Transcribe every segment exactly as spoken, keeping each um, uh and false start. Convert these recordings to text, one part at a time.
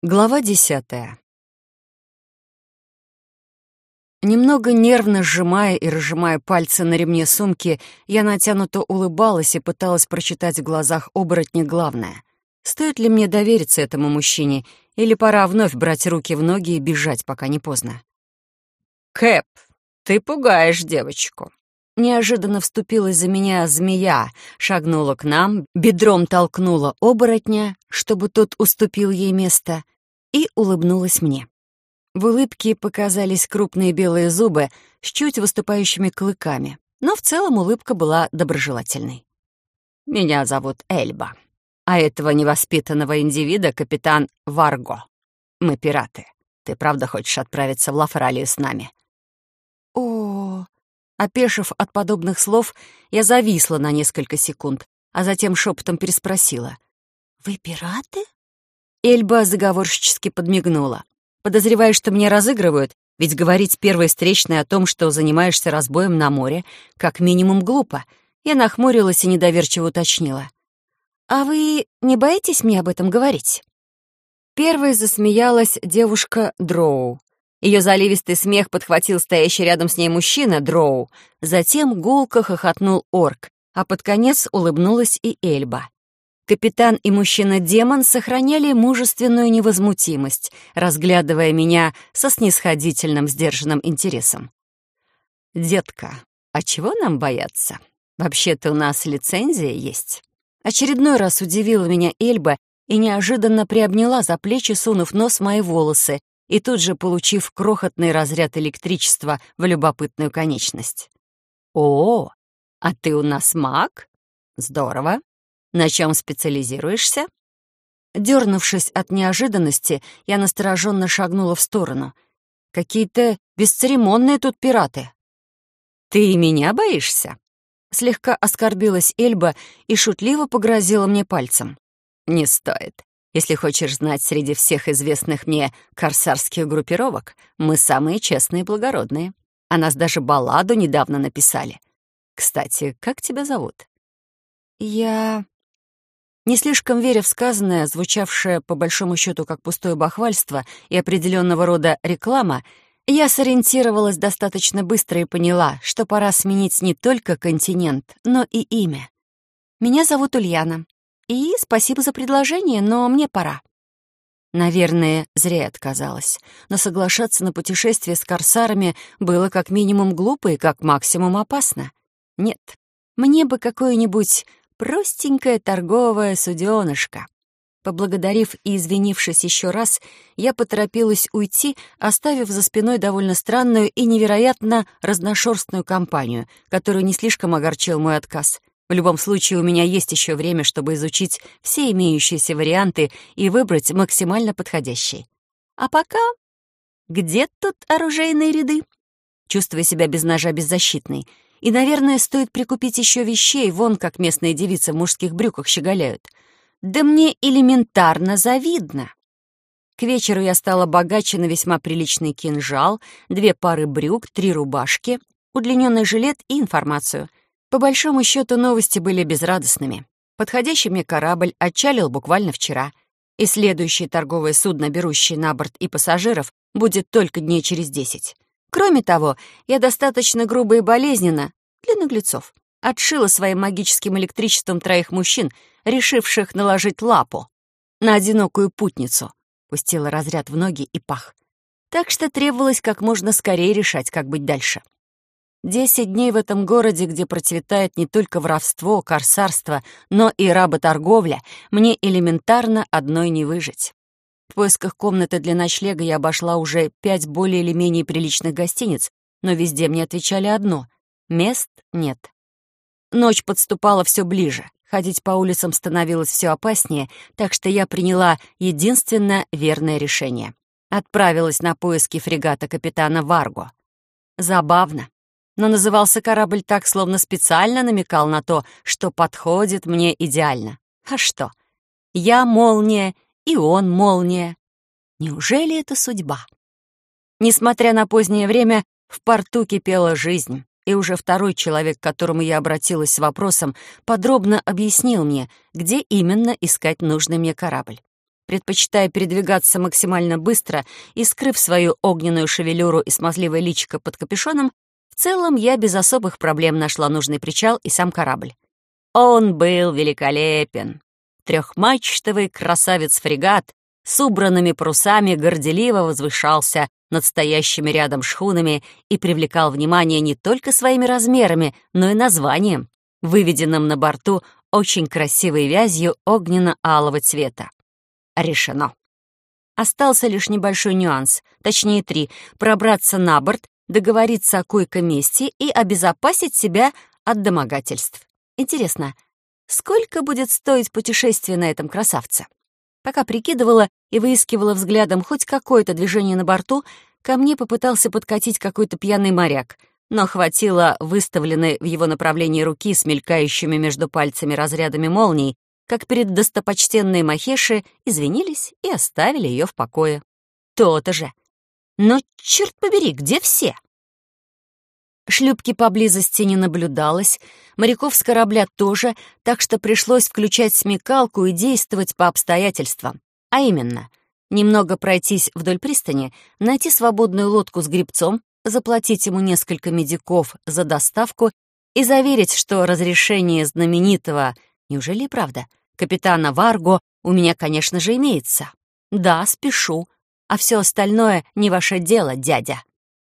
Глава десятая. Немного нервно сжимая и разжимая пальцы на ремне сумки, я натянуто улыбалась и пыталась прочитать в глазах оборотня главное. Стоит ли мне довериться этому мужчине, или пора вновь брать руки в ноги и бежать, пока не поздно? «Кэп, ты пугаешь девочку». Неожиданно вступилась за меня змея, шагнула к нам, бедром толкнула оборотня, чтобы тот уступил ей место, и улыбнулась мне. В улыбке показались крупные белые зубы с чуть выступающими клыками, но в целом улыбка была доброжелательной. «Меня зовут Эльба, а этого невоспитанного индивида капитан Варго. Мы пираты. Ты правда хочешь отправиться в Лафралию с нами?» О, опешив от подобных слов, я зависла на несколько секунд, а затем шепотом переспросила. «Вы пираты?» Эльба заговорщически подмигнула. Подозревая, что меня разыгрывают, ведь говорить первой встречной о том, что занимаешься разбоем на море, как минимум глупо. Я нахмурилась и недоверчиво уточнила. «А вы не боитесь мне об этом говорить?» Первой засмеялась девушка Дроу. Ее заливистый смех подхватил стоящий рядом с ней мужчина Дроу. Затем гулко хохотнул орк, а под конец улыбнулась и Эльба. Капитан и мужчина-демон сохраняли мужественную невозмутимость, разглядывая меня со снисходительным, сдержанным интересом. «Детка, а чего нам бояться? Вообще-то у нас лицензия есть». Очередной раз удивила меня Эльба и неожиданно приобняла за плечи, сунув нос в мои волосы и тут же получив крохотный разряд электричества в любопытную конечность. «О, а ты у нас маг? Здорово. На чем специализируешься?» Дернувшись от неожиданности, я настороженно шагнула в сторону. Какие-то бесцеремонные тут пираты. «Ты и меня боишься?» Слегка оскорбилась Эльба и шутливо погрозила мне пальцем. «Не стоит. Если хочешь знать, среди всех известных мне корсарских группировок мы самые честные и благородные. О нас даже балладу недавно написали. Кстати, как тебя зовут?» «Я...» Не слишком веря в сказанное, звучавшее по большому счету как пустое бахвальство и определенного рода реклама, я сориентировалась достаточно быстро и поняла, что пора сменить не только континент, но и имя. «Меня зовут Ульяна. И спасибо за предложение, но мне пора». Наверное, зря я отказалась, но соглашаться на путешествие с корсарами было как минимум глупо и как максимум опасно. Нет, мне бы какое-нибудь простенькое торговое суденышко. Поблагодарив и извинившись еще раз, я поторопилась уйти, оставив за спиной довольно странную и невероятно разношерстную компанию, которую не слишком огорчил мой отказ. В любом случае, у меня есть еще время, чтобы изучить все имеющиеся варианты и выбрать максимально подходящий. А пока... Где тут оружейные ряды? Чувствуя себя без ножа беззащитной. И, наверное, стоит прикупить еще вещей, вон как местные девицы в мужских брюках щеголяют. Да мне элементарно завидно. К вечеру я стала богаче на весьма приличный кинжал, две пары брюк, три рубашки, удлиненный жилет и информацию. По большому счету новости были безрадостными. Подходящий мне корабль отчалил буквально вчера, и следующее торговое судно, берущее на борт и пассажиров, будет только дней через десять. Кроме того, я достаточно грубо и болезненно, для наглецов, отшила своим магическим электричеством троих мужчин, решивших наложить лапу на одинокую путницу, пустила разряд в ноги и пах. Так что требовалось как можно скорее решать, как быть дальше. Десять дней в этом городе, где процветает не только воровство, корсарство, но и работорговля, мне элементарно одной не выжить. В поисках комнаты для ночлега я обошла уже пять более или менее приличных гостиниц, но везде мне отвечали одно — мест нет. Ночь подступала все ближе, ходить по улицам становилось все опаснее, так что я приняла единственно верное решение. Отправилась на поиски фрегата капитана Варго. Забавно, но назывался корабль так, словно специально намекал на то, что подходит мне идеально. А что? Я молния, и он молния. Неужели это судьба? Несмотря на позднее время, в порту кипела жизнь, и уже второй человек, к которому я обратилась с вопросом, подробно объяснил мне, где именно искать нужный мне корабль. предпочитая передвигаться максимально быстро и скрыв свою огненную шевелюру и смазливое личико под капюшоном, в целом я без особых проблем нашла нужный причал и сам корабль. Он был великолепен. Трехмачтовый красавец-фрегат с убранными парусами горделиво возвышался над стоящими рядом шхунами и привлекал внимание не только своими размерами, но и названием, выведенным на борту очень красивой вязью огненно-алого цвета. Решено. Остался лишь небольшой нюанс, точнее три — пробраться на борт, договориться о койко-месте и обезопасить себя от домогательств. Интересно, сколько будет стоить путешествие на этом красавце? Пока прикидывала и выискивала взглядом хоть какое-то движение на борту, ко мне попытался подкатить какой-то пьяный моряк, но хватило выставленной в его направлении руки с мелькающими между пальцами разрядами молний, как перед достопочтенной Махеши извинились и оставили ее в покое. То-то же. Но, черт побери, где все? Шлюпки поблизости не наблюдалось, моряков с корабля тоже, так что пришлось включать смекалку и действовать по обстоятельствам. А именно, немного пройтись вдоль пристани, найти свободную лодку с гребцом, заплатить ему несколько медиков за доставку и заверить, что разрешение знаменитого, неужели и правда, капитана Варго у меня, конечно же, имеется. Да, спешу, а все остальное не ваше дело, дядя.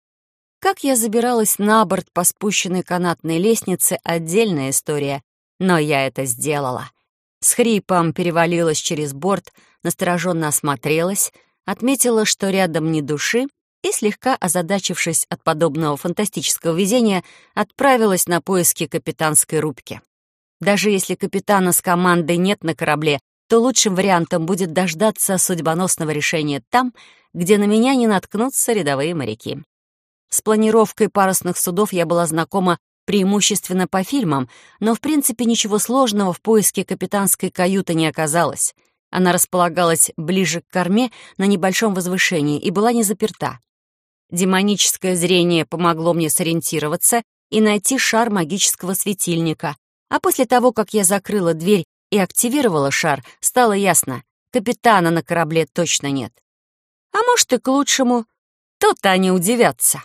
Как я забиралась на борт по спущенной канатной лестнице — отдельная история, но я это сделала. С хрипом перевалилась через борт, настороженно осмотрелась, отметила, что рядом ни души, и, слегка озадачившись от подобного фантастического везения, отправилась на поиски капитанской рубки. Даже если капитана с командой нет на корабле, то лучшим вариантом будет дождаться судьбоносного решения там, где на меня не наткнутся рядовые моряки. С планировкой парусных судов я была знакома преимущественно по фильмам, но в принципе ничего сложного в поиске капитанской каюты не оказалось. Она располагалась ближе к корме на небольшом возвышении и была не заперта. Демоническое зрение помогло мне сориентироваться и найти шар магического светильника, а после того, как я закрыла дверь и активировала шар, стало ясно — капитана на корабле точно нет. А может, и к лучшему. То-то они удивятся.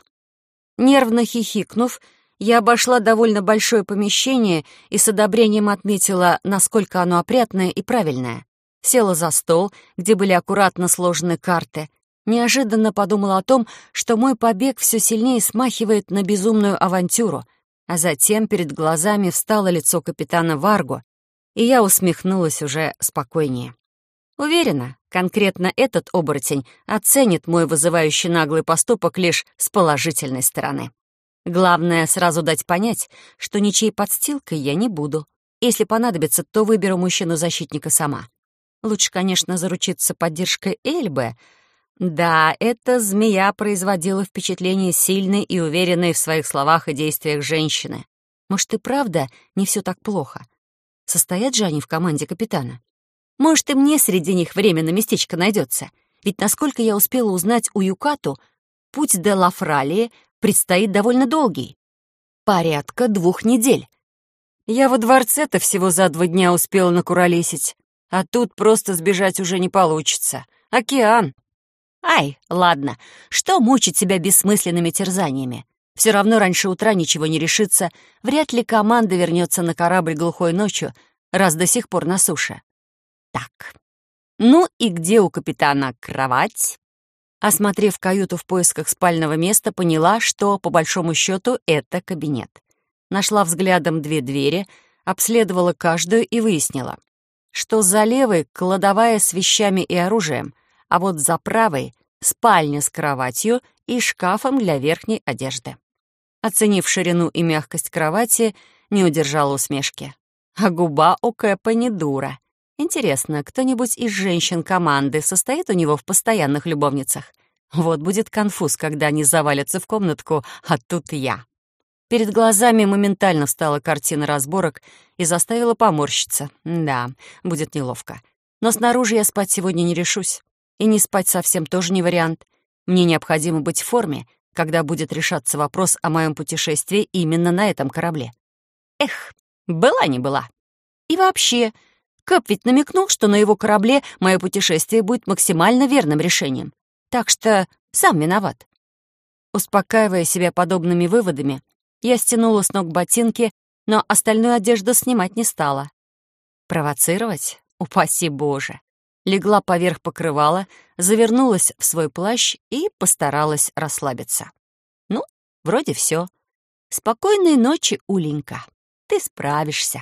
Нервно хихикнув, я обошла довольно большое помещение и с одобрением отметила, насколько оно опрятное и правильное. Села за стол, где были аккуратно сложены карты. Неожиданно подумала о том, что мой побег все сильнее смахивает на безумную авантюру, а затем перед глазами встало лицо капитана Варго, и я усмехнулась уже спокойнее. Уверена, конкретно этот оборотень оценит мой вызывающий наглый поступок лишь с положительной стороны. Главное, сразу дать понять, что ничьей подстилкой я не буду. Если понадобится, то выберу мужчину-защитника сама. Лучше, конечно, заручиться поддержкой Эльбы. Да, эта змея производила впечатление сильной и уверенной в своих словах и действиях женщины. Может, и правда не все так плохо? Состоят же они в команде капитана. Может, и мне среди них временно местечко найдется. Ведь, насколько я успела узнать у Юкату, путь до Лафралии предстоит довольно долгий. Порядка двух недель. Я во дворце-то всего за два дня успела накуролесить, а тут просто сбежать уже не получится. Океан. Ай, ладно, что мучить себя бессмысленными терзаниями? Все равно раньше утра ничего не решится, вряд ли команда вернется на корабль глухой ночью, раз до сих пор на суше. Так, ну и где у капитана кровать? Осмотрев каюту в поисках спального места, поняла, что, по большому счету, это кабинет. Нашла взглядом две двери, обследовала каждую и выяснила, что за левой — кладовая с вещами и оружием, а вот за правой — спальня с кроватью и шкафом для верхней одежды. Оценив ширину и мягкость кровати, не удержала усмешки. А губа у Кэпа не дура. Интересно, кто-нибудь из женщин команды состоит у него в постоянных любовницах? Вот будет конфуз, когда они завалятся в комнатку, а тут я. Перед глазами моментально встала картина разборок и заставила поморщиться. Да, будет неловко. Но снаружи я спать сегодня не решусь. И не спать совсем тоже не вариант. Мне необходимо быть в форме, когда будет решаться вопрос о моем путешествии именно на этом корабле. Эх, была не была. И вообще, Кэп ведь намекнул, что на его корабле мое путешествие будет максимально верным решением. Так что сам виноват. Успокаивая себя подобными выводами, я стянула с ног ботинки, но остальную одежду снимать не стала. Провоцировать? Упаси Боже! Легла поверх покрывала, завернулась в свой плащ и постаралась расслабиться. Ну, вроде все. Спокойной ночи, Уленька. Ты справишься.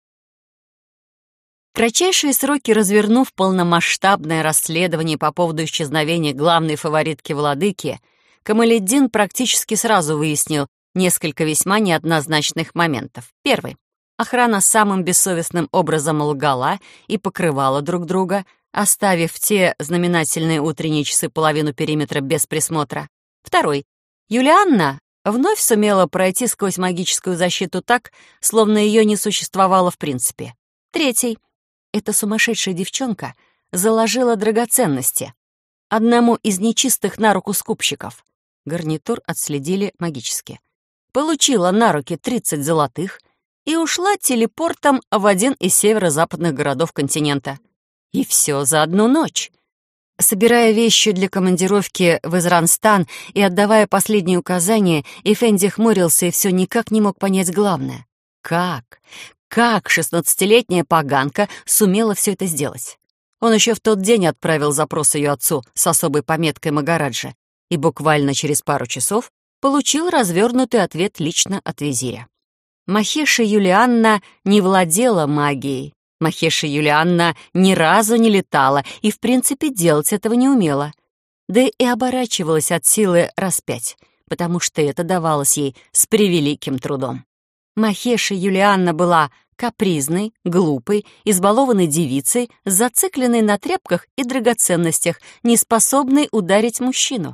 В кратчайшие сроки развернув полномасштабное расследование по поводу исчезновения главной фаворитки владыки, Камалетдин практически сразу выяснил несколько весьма неоднозначных моментов. Первый. Охрана самым бессовестным образом лгала и покрывала друг друга, оставив в те знаменательные утренние часы половину периметра без присмотра. Второй. Юлианна вновь сумела пройти сквозь магическую защиту так, словно ее не существовало в принципе. Третий. Эта сумасшедшая девчонка заложила драгоценности одному из нечистых на руку скупщиков. Гарнитур отследили магически. Получила на руки тридцать золотых и ушла телепортом в один из северо-западных городов континента. И все за одну ночь. Собирая вещи для командировки в Изранстан и отдавая последние указания, Эфенди хмурился и все никак не мог понять главное. Как? Как шестнадцатилетняя поганка сумела все это сделать? Он еще в тот день отправил запрос ее отцу с особой пометкой Магараджа и буквально через пару часов получил развернутый ответ лично от визиря. Махеша Юлианна не владела магией. Махеша Юлианна ни разу не летала и, в принципе, делать этого не умела. Да и оборачивалась от силы раз пять, потому что это давалось ей с превеликим трудом. Махеша Юлианна была капризной, глупой, избалованной девицей, зацикленной на тряпках и драгоценностях, неспособной ударить мужчину.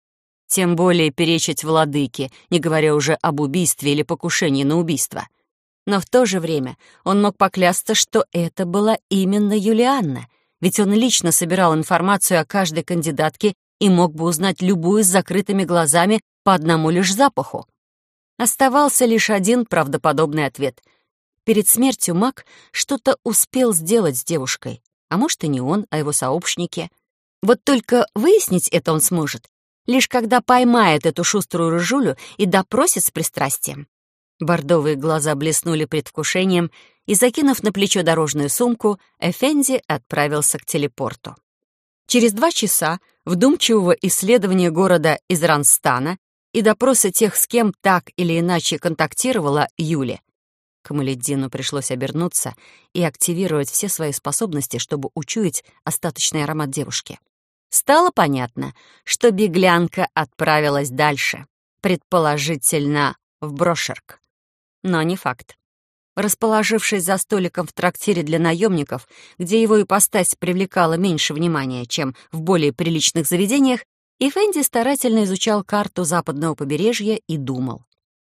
Тем более перечить владыке, не говоря уже об убийстве или покушении на убийство. Но в то же время он мог поклясться, что это была именно Юлианна, ведь он лично собирал информацию о каждой кандидатке и мог бы узнать любую с закрытыми глазами по одному лишь запаху. Оставался лишь один правдоподобный ответ. Перед смертью маг что-то успел сделать с девушкой. А может, и не он, а его сообщники. Вот только выяснить это он сможет, лишь когда поймает эту шуструю рыжулю и допросит с пристрастием. Бордовые глаза блеснули предвкушением, и, закинув на плечо дорожную сумку, Эфенди отправился к телепорту. Через два часа вдумчивого исследования города Изранстана и допроса тех, с кем так или иначе контактировала Юля, Камалетдину пришлось обернуться и активировать все свои способности, чтобы учуять остаточный аромат девушки. Стало понятно, что беглянка отправилась дальше, предположительно в Брошерк. Но не факт. Расположившись за столиком в трактире для наемников, где его ипостась привлекала меньше внимания, чем в более приличных заведениях, Эфенди старательно изучал карту западного побережья и думал.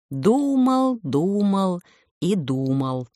Думал, думал и думал.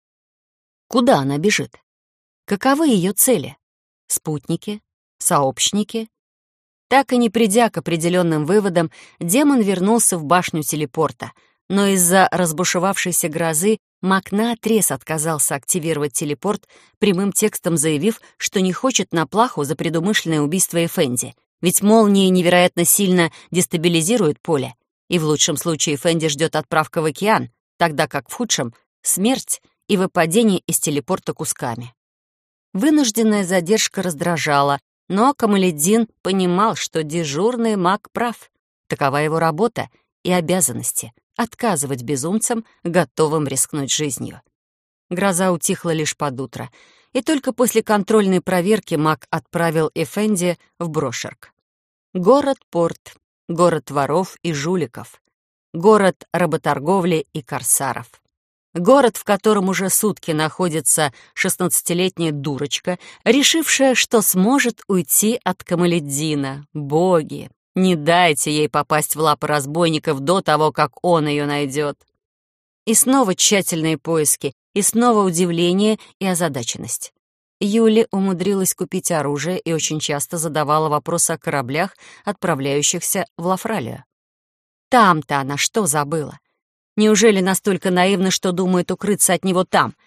Куда она бежит? Каковы ее цели? Спутники? Сообщники? Так и не придя к определенным выводам, демон вернулся в башню телепорта, но из-за разбушевавшейся грозы маг наотрез отказался активировать телепорт, прямым текстом заявив, что не хочет на плаху за предумышленное убийство Эфенди, ведь молнии невероятно сильно дестабилизируют поле, и в лучшем случае Эфенди ждет отправка в океан, тогда как в худшем — смерть и выпадение из телепорта кусками. Вынужденная задержка раздражала, но Камалетдин понимал, что дежурный маг прав. Такова его работа и обязанности — отказывать безумцам, готовым рискнуть жизнью. Гроза утихла лишь под утро, и только после контрольной проверки маг отправил Эфенди в Брошерк. Город-порт, город воров и жуликов, город работорговли и корсаров. Город, в котором уже сутки находится шестнадцатилетняя дурочка, решившая, что сможет уйти от Камалетдина. Боги, не дайте ей попасть в лапы разбойников до того, как он ее найдет. И снова тщательные поиски, и снова удивление и озадаченность. Юли умудрилась купить оружие и очень часто задавала вопросы о кораблях, отправляющихся в Лафралию. Там-то она что забыла? Неужели настолько наивна, что думает укрыться от него там?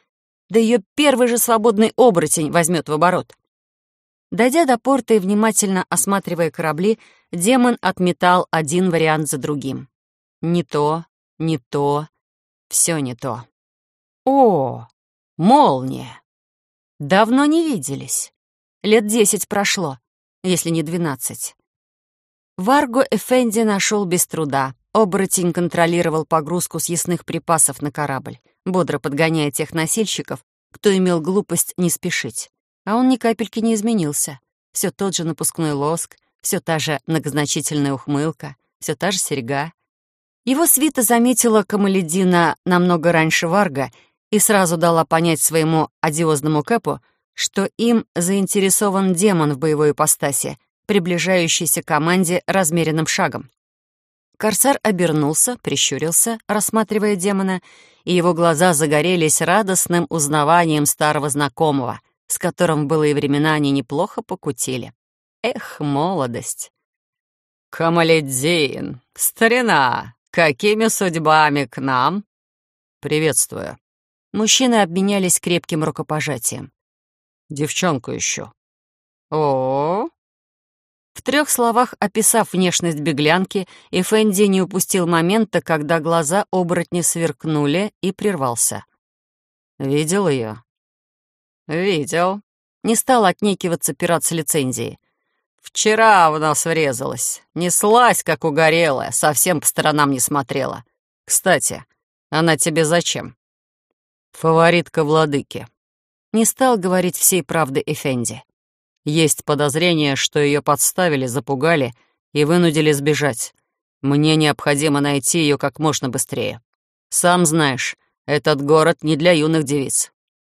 Да ее первый же свободный оборотень возьмет в оборот. Дойдя до порта и внимательно осматривая корабли, демон отметал один вариант за другим. Не то, не то, все не то. О, молния! Давно не виделись. Лет десять прошло, если не двенадцать. Варго Эфенди нашел без труда. Оборотень контролировал погрузку съестных припасов на корабль, бодро подгоняя тех носильщиков, кто имел глупость не спешить. А он ни капельки не изменился. Все тот же напускной лоск, все та же многозначительная ухмылка, все та же серьга. Его свита заметила Камаледдина намного раньше Варга и сразу дала понять своему одиозному Кэпу, что им заинтересован демон в боевой ипостаси, приближающийся к команде размеренным шагом. Корсар обернулся, прищурился, рассматривая демона, и его глаза загорелись радостным узнаванием старого знакомого, с которым в былые времена они неплохо покутили. Эх, молодость! «Камаледдин, старина, какими судьбами к нам?» «Приветствую». Мужчины обменялись крепким рукопожатием. «Девчонку ищу». «О-о-о!» В трех словах описав внешность беглянки, Эфенди не упустил момента, когда глаза оборотня сверкнули, и прервался. «Видел ее?» «Видел». Не стал отнекиваться пират с лицензией. «Вчера в нас врезалась. Неслась, как угорелая, совсем по сторонам не смотрела. Кстати, она тебе зачем?» «Фаворитка владыки». Не стал говорить всей правды Эфенди. Есть подозрение, что ее подставили, запугали и вынудили сбежать. Мне необходимо найти ее как можно быстрее. Сам знаешь, этот город не для юных девиц».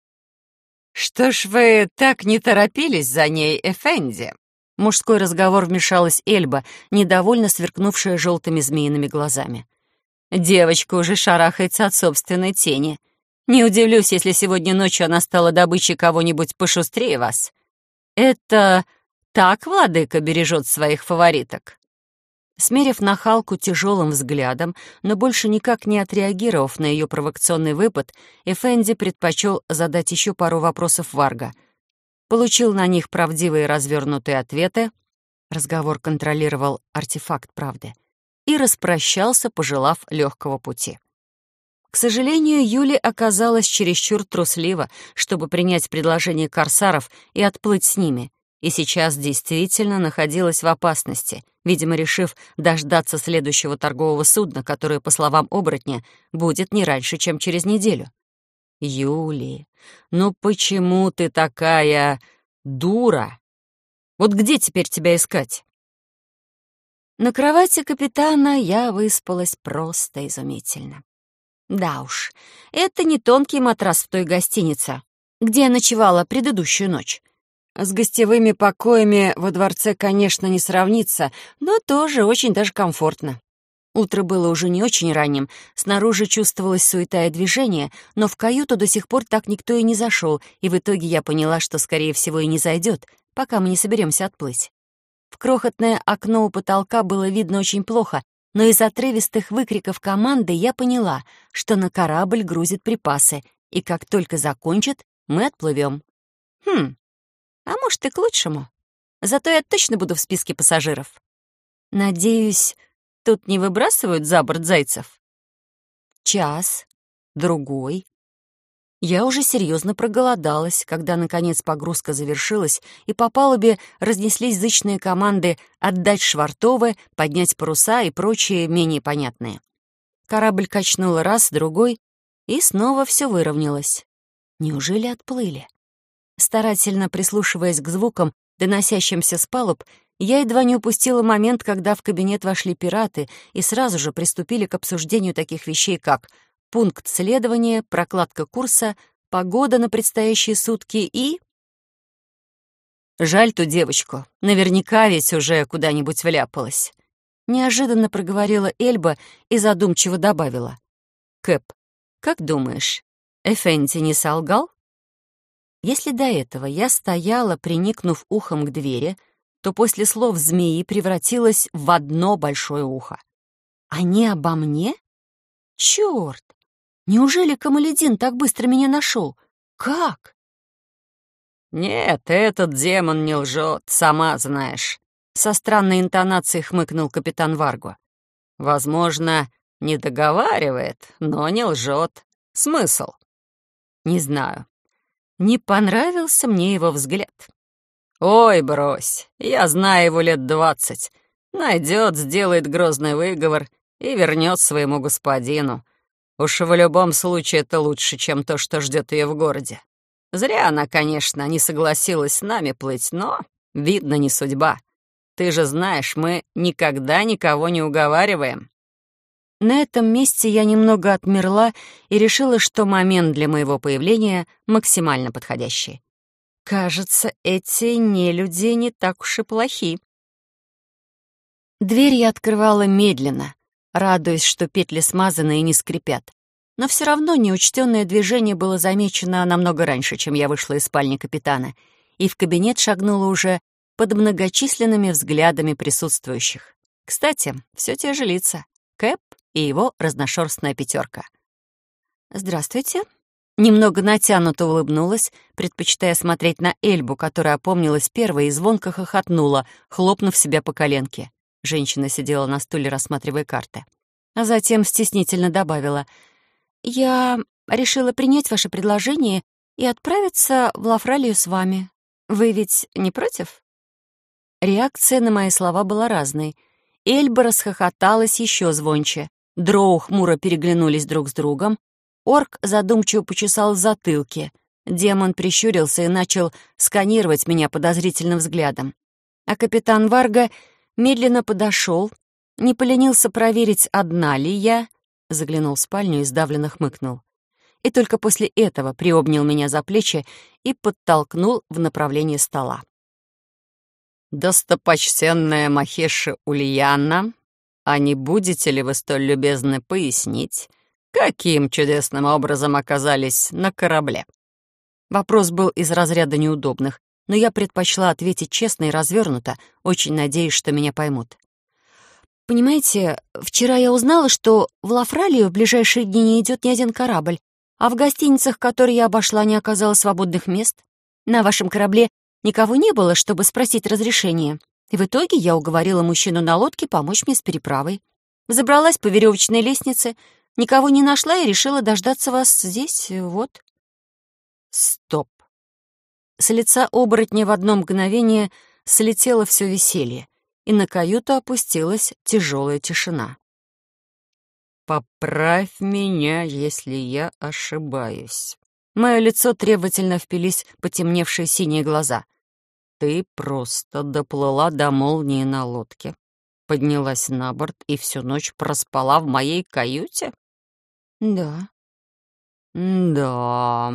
«Что ж вы так не торопились за ней, Эфенди?» В мужской разговор вмешалась Эльба, недовольно сверкнувшая желтыми змеиными глазами. «Девочка уже шарахается от собственной тени. Не удивлюсь, если сегодня ночью она стала добычей кого-нибудь пошустрее вас. Это так владыка бережет своих фавориток?» Смерив нахалку тяжелым взглядом, но больше никак не отреагировав на ее провокационный выпад, Эфенди предпочел задать еще пару вопросов Варга. Получил на них правдивые развернутые ответы, разговор контролировал артефакт правды, и распрощался, пожелав легкого пути. К сожалению, Юли оказалась чересчур труслива, чтобы принять предложение корсаров и отплыть с ними, и сейчас действительно находилась в опасности, видимо, решив дождаться следующего торгового судна, которое, по словам оборотня, будет не раньше, чем через неделю. «Юли, ну почему ты такая дура? Вот где теперь тебя искать?» На кровати капитана я выспалась просто изумительно. Да уж, это не тонкий матрас в той гостинице, где я ночевала предыдущую ночь. С гостевыми покоями во дворце, конечно, не сравнится, но тоже очень даже комфортно. Утро было уже не очень ранним, снаружи чувствовалась суета и движение, но в каюту до сих пор так никто и не зашел, и в итоге я поняла, что, скорее всего, и не зайдет, пока мы не соберемся отплыть. В крохотное окно у потолка было видно очень плохо, но из отрывистых выкриков команды я поняла, что на корабль грузят припасы, и как только закончат, мы отплывем. Хм, а может, и к лучшему. Зато я точно буду в списке пассажиров. Надеюсь, тут не выбрасывают за борт зайцев? Час, другой. Я уже серьезно проголодалась, когда, наконец, погрузка завершилась, и по палубе разнеслись зычные команды отдать швартовы, поднять паруса и прочие менее понятные. Корабль качнуло раз, другой, и снова все выровнялось. Неужели отплыли? Старательно прислушиваясь к звукам, доносящимся с палуб, я едва не упустила момент, когда в кабинет вошли пираты и сразу же приступили к обсуждению таких вещей, как пункт следования, прокладка курса, погода на предстоящие сутки и... Жаль ту девочку, наверняка ведь уже куда-нибудь вляпалась. Неожиданно проговорила Эльба и задумчиво добавила. «Кэп, как думаешь, Эфенди не солгал?» Если до этого я стояла, приникнув ухом к двери, то после слов змеи превратилась в одно большое ухо. Они обо мне? Чёрт! Неужели Камаледдин так быстро меня нашел? Как? «Нет, этот демон не лжет, сама знаешь», — со странной интонацией хмыкнул капитан Варго. «Возможно, не договаривает, но не лжет. Смысл?» «Не знаю. Не понравился мне его взгляд». «Ой, брось, я знаю его лет двадцать. Найдет, сделает грозный выговор и вернет своему господину. Уж в любом случае это лучше, чем то, что ждет ее в городе. Зря она, конечно, не согласилась с нами плыть, но, видно, не судьба. Ты же знаешь, мы никогда никого не уговариваем». На этом месте я немного отмерла и решила, что момент для моего появления максимально подходящий. Кажется, эти нелюди не так уж и плохи. Дверь я открывала медленно, радуясь, что петли смазаны и не скрипят. Но все равно неучтенное движение было замечено намного раньше, чем я вышла из спальни капитана, и в кабинет шагнула уже под многочисленными взглядами присутствующих. Кстати, все те же лица. Кэп и его разношерстная пятерка. «Здравствуйте». Немного натянуто улыбнулась, предпочитая смотреть на Эльбу, которая опомнилась первой и звонко хохотнула, хлопнув себя по коленке. Женщина сидела на стуле, рассматривая карты. А затем стеснительно добавила: «Я решила принять ваше предложение и отправиться в Лафралию с вами. Вы ведь не против?» Реакция на мои слова была разной. Эльба расхохоталась еще звонче. Дроу хмуро переглянулись друг с другом. Орк задумчиво почесал в затылке. Демон прищурился и начал сканировать меня подозрительным взглядом. А капитан Варго медленно подошел, не поленился проверить, одна ли я, заглянул в спальню и сдавленно хмыкнул. И только после этого приобнял меня за плечи и подтолкнул в направлении стола. «Достопочтенная Махеша Ульяна, а не будете ли вы столь любезны пояснить, каким чудесным образом оказались на корабле?» Вопрос был из разряда неудобных, но я предпочла ответить честно и развернуто, очень надеясь, что меня поймут. «Понимаете, вчера я узнала, что в Лафралию в ближайшие дни не идет ни один корабль, а в гостиницах, которые я обошла, не оказалось свободных мест. На вашем корабле никого не было, чтобы спросить разрешения. И в итоге я уговорила мужчину на лодке помочь мне с переправой. Забралась по веревочной лестнице, никого не нашла и решила дождаться вас здесь, вот». «Стоп!» С лица оборотня в одно мгновение слетело все веселье, и на каюту опустилась тяжелая тишина. «Поправь меня, если я ошибаюсь». Мое лицо требовательно впились потемневшие синие глаза. «Ты просто доплыла до молнии на лодке, поднялась на борт и всю ночь проспала в моей каюте?» «Да». «Да...»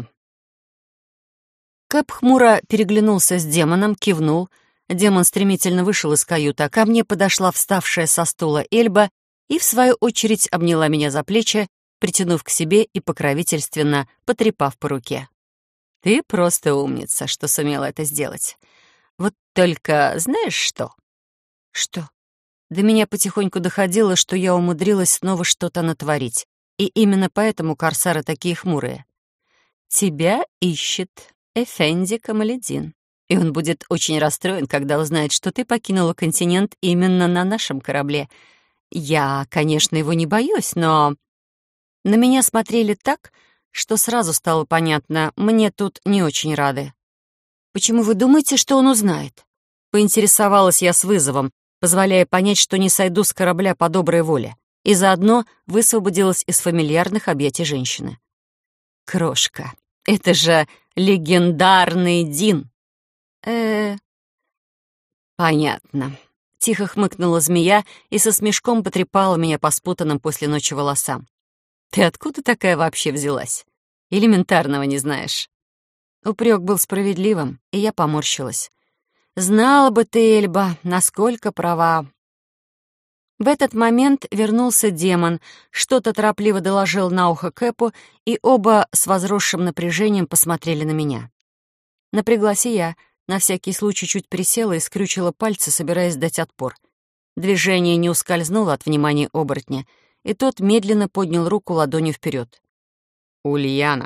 Кэп хмуро переглянулся с демоном, кивнул. Демон стремительно вышел из каюты, а ко мне подошла вставшая со стула Эльба и, в свою очередь, обняла меня за плечи, притянув к себе и покровительственно потрепав по руке. «Ты просто умница, что сумела это сделать. Вот только знаешь что?» «Что?» До меня потихоньку доходило, что я умудрилась снова что-то натворить, и именно поэтому корсары такие хмурые. «Тебя ищет Эфенди Камаледин, и он будет очень расстроен, когда узнает, что ты покинула континент именно на нашем корабле. Я, конечно, его не боюсь, но...» На меня смотрели так, что сразу стало понятно, мне тут не очень рады. «Почему вы думаете, что он узнает?» Поинтересовалась я с вызовом, позволяя понять, что не сойду с корабля по доброй воле, и заодно высвободилась из фамильярных объятий женщины. «Крошка, это же легендарный Дин!» э «Понятно». Тихо хмыкнула змея и со смешком потрепала меня по спутанным после ночи волосам. «Ты откуда такая вообще взялась? Элементарного не знаешь». Упрек был справедливым, и я поморщилась. «Знала бы ты, Эльба, насколько права». В этот момент вернулся демон, что-то торопливо доложил на ухо Кэпу, и оба с возросшим напряжением посмотрели на меня. Напряглась и я, на всякий случай чуть присела и скрючила пальцы, собираясь дать отпор. Движение не ускользнуло от внимания оборотня, и тот медленно поднял руку ладонью вперед. «Ульяна,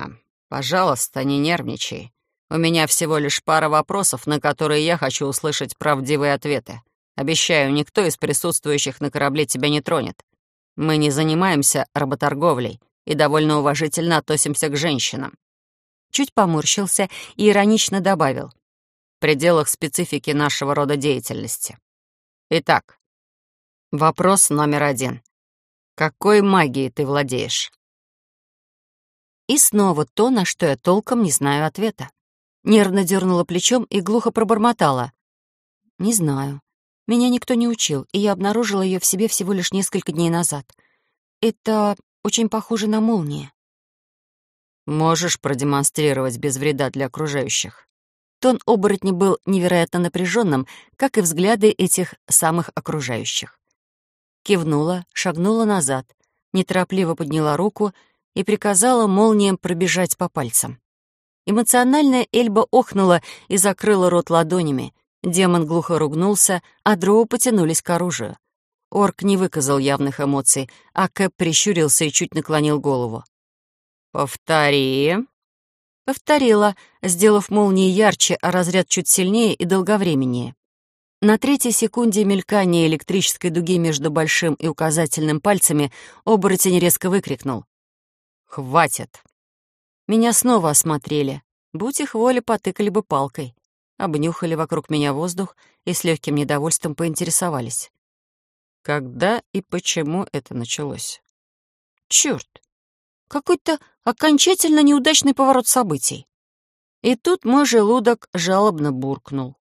«Пожалуйста, не нервничай. У меня всего лишь пара вопросов, на которые я хочу услышать правдивые ответы. Обещаю, никто из присутствующих на корабле тебя не тронет. Мы не занимаемся работорговлей и довольно уважительно относимся к женщинам». Чуть поморщился и иронично добавил: «В пределах специфики нашего рода деятельности. Итак, вопрос номер один. Какой магией ты владеешь?» И снова то, на что я толком не знаю ответа. Нервно дернула плечом и глухо пробормотала: «Не знаю. Меня никто не учил, и я обнаружила ее в себе всего лишь несколько дней назад. Это очень похоже на молнии». «Можешь продемонстрировать без вреда для окружающих?» Тон оборотня был невероятно напряженным, как и взгляды этих самых окружающих. Кивнула, шагнула назад, неторопливо подняла руку и приказала молниям пробежать по пальцам. Эмоциональная Эльба охнула и закрыла рот ладонями. Демон глухо ругнулся, а дроу потянулись к оружию. Орк не выказал явных эмоций, а Кэп прищурился и чуть наклонил голову. «Повтори». Повторила, сделав молнии ярче, а разряд чуть сильнее и долговременнее. На третьей секунде мелькания электрической дуги между большим и указательным пальцами оборотень резко выкрикнул: «Хватит!» Меня снова осмотрели. Будь их воля, потыкали бы палкой. Обнюхали вокруг меня воздух и с легким недовольством поинтересовались: «Когда и почему это началось?» «Чёрт! Какой-то окончательно неудачный поворот событий». И тут мой желудок жалобно буркнул.